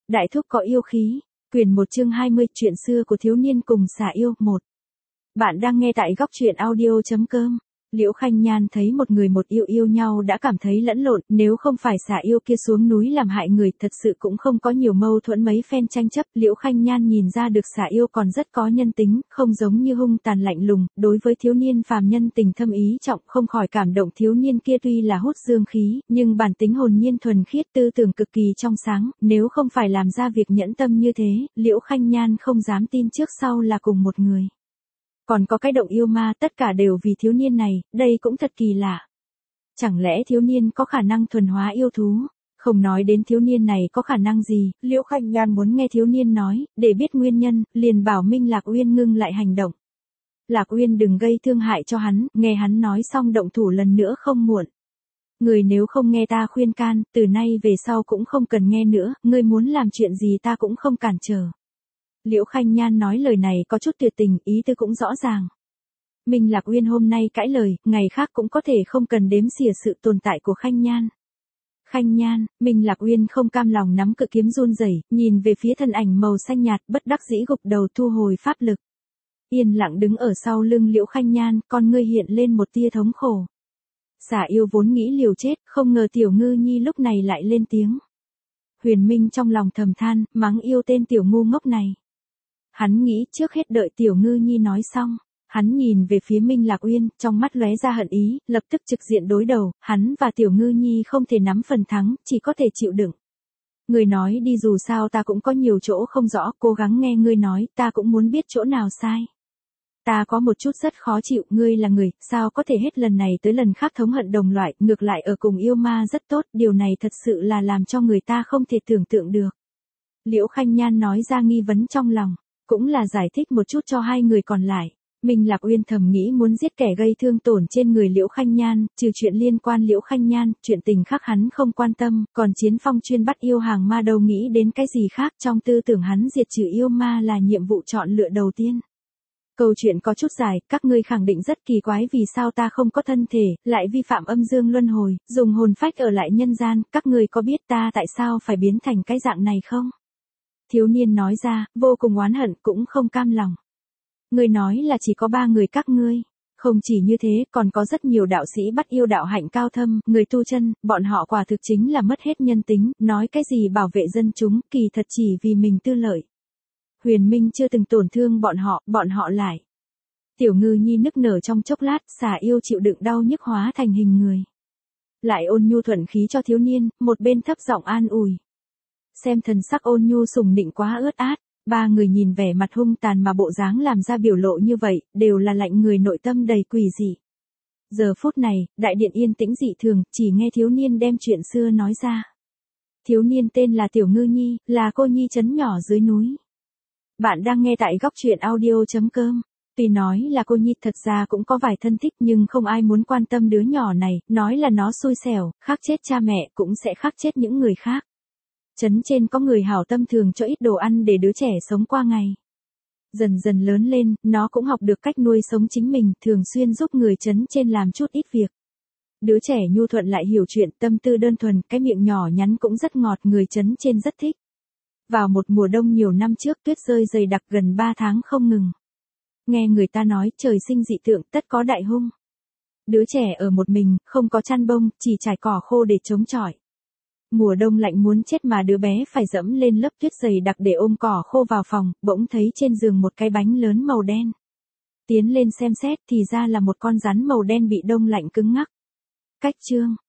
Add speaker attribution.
Speaker 1: Đại thúc có yêu khí. Quyển 1 chương 20 chuyện xưa của thiếu niên cùng xà yêu 1. Bạn đang nghe tại góc truyện audio.com. Liễu Khanh Nhan thấy một người một yêu nhau đã cảm thấy lẫn lộn, nếu không phải xà yêu kia xuống núi làm hại người, thật sự cũng không có nhiều mâu thuẫn mấy phen tranh chấp. Liễu Khanh Nhan nhìn ra được xà yêu còn rất có nhân tính, không giống như hung tàn lạnh lùng, đối với thiếu niên phàm nhân tình thâm ý trọng, không khỏi cảm động. Thiếu niên kia tuy là hút dương khí, nhưng bản tính hồn nhiên thuần khiết, tư tưởng cực kỳ trong sáng, nếu không phải làm ra việc nhẫn tâm như thế, Liễu Khanh Nhan không dám tin trước sau là cùng một người. Còn có cái động yêu ma, tất cả đều vì thiếu niên này, đây cũng thật kỳ lạ. Chẳng lẽ thiếu niên có khả năng thuần hóa yêu thú? Không nói đến thiếu niên này có khả năng gì, Liễu Khanh Nhan muốn nghe thiếu niên nói, để biết nguyên nhân, liền bảo Minh Lạc Uyên ngưng lại hành động. Lạc Uyên đừng gây thương hại cho hắn, nghe hắn nói xong động thủ lần nữa không muộn. Người nếu không nghe ta khuyên can, từ nay về sau cũng không cần nghe nữa, ngươi muốn làm chuyện gì ta cũng không cản trở. Liễu Khanh Nhan nói lời này có chút tuyệt tình, ý tư cũng rõ ràng. Minh Lạc Uyên hôm nay cãi lời, ngày khác cũng có thể không cần đếm xỉa sự tồn tại của Khanh Nhan. Khanh Nhan, Minh Lạc Uyên không cam lòng nắm cự kiếm run rẩy, nhìn về phía thân ảnh màu xanh nhạt, bất đắc dĩ gục đầu thu hồi pháp lực. Yên lặng đứng ở sau lưng Liễu Khanh Nhan, con ngươi hiện lên một tia thống khổ. Xà yêu vốn nghĩ liều chết, không ngờ Tiểu Ngư Nhi lúc này lại lên tiếng. Huyền Minh trong lòng thầm than, mắng yêu tên tiểu ngu ngốc này. Hắn nghĩ trước hết đợi Tiểu Ngư Nhi nói xong, hắn nhìn về phía Minh Lạc Uyên, trong mắt lóe ra hận ý, lập tức trực diện đối đầu, hắn và Tiểu Ngư Nhi không thể nắm phần thắng, chỉ có thể chịu đựng. Người nói đi, dù sao ta cũng có nhiều chỗ không rõ, cố gắng nghe ngươi nói, ta cũng muốn biết chỗ nào sai. Ta có một chút rất khó chịu, ngươi là người, sao có thể hết lần này tới lần khác thống hận đồng loại, ngược lại ở cùng yêu ma rất tốt, điều này thật sự là làm cho người ta không thể tưởng tượng được. Liễu Khanh Nhan nói ra nghi vấn trong lòng, cũng là giải thích một chút cho hai người còn lại. Minh Lạc Uyên thầm nghĩ muốn giết kẻ gây thương tổn trên người Liễu Khanh Nhan, trừ chuyện liên quan Liễu Khanh Nhan, chuyện tình khác hắn không quan tâm, còn Chiến Phong chuyên bắt yêu hàng ma đâu nghĩ đến cái gì khác, trong tư tưởng hắn diệt trừ yêu ma là nhiệm vụ chọn lựa đầu tiên. Câu chuyện có chút dài, các ngươi khẳng định rất kỳ quái vì sao ta không có thân thể, lại vi phạm âm dương luân hồi, dùng hồn phách ở lại nhân gian, các ngươi có biết ta tại sao phải biến thành cái dạng này không? Thiếu niên nói ra, vô cùng oán hận, cũng không cam lòng. Ngươi nói là chỉ có 3 người các ngươi. Không chỉ như thế, còn có rất nhiều đạo sĩ bắt yêu đạo hạnh cao thâm, người tu chân, bọn họ quả thực chính là mất hết nhân tính, nói cái gì bảo vệ dân chúng, kỳ thật chỉ vì mình tư lợi. Huyền Minh chưa từng tổn thương bọn họ lại. Tiểu Ngư Nhi nức nở trong chốc lát, xà yêu chịu đựng đau nhức hóa thành hình người. Lại ôn nhu thuận khí cho thiếu niên, một bên thấp giọng an ủi. Xem thần sắc ôn nhu sùng nịnh quá ướt át, 3 người nhìn vẻ mặt hung tàn mà bộ dáng làm ra biểu lộ như vậy, đều là lạnh người, nội tâm đầy quỷ dị. Giờ phút này, đại điện yên tĩnh dị thường, chỉ nghe thiếu niên đem chuyện xưa nói ra. Thiếu niên tên là Tiểu Ngư Nhi, là cô nhi trấn nhỏ dưới núi. Bạn đang nghe tại góc truyện audio.com. Tuy nói là cô nhi, thật ra cũng có vài thân thích nhưng không ai muốn quan tâm đứa nhỏ này, nói là nó xui xẻo, khắc chết cha mẹ cũng sẽ khắc chết những người khác. Trấn trên có người hảo tâm thường cho ít đồ ăn để đứa trẻ sống qua ngày. Dần dần lớn lên, nó cũng học được cách nuôi sống chính mình, thường xuyên giúp người trấn trên làm chút ít việc. Đứa trẻ nhu thuận lại hiểu chuyện, tâm tư đơn thuần, cái miệng nhỏ nhắn cũng rất ngọt, người trấn trên rất thích. Vào một mùa đông nhiều năm trước, tuyết rơi dày đặc gần 3 tháng không ngừng. Nghe người ta nói trời sinh dị tượng, tất có đại hung. Đứa trẻ ở một mình, không có chăn bông, chỉ trải cỏ khô để chống chọi. Mùa đông lạnh muốn chết mà đứa bé phải dẫm lên lớp tuyết dày đặc để ôm cỏ khô vào phòng, bỗng thấy trên giường một cái bánh lớn màu đen. Tiến lên xem xét thì ra là một con rắn màu đen bị đông lạnh cứng ngắc. Cách chương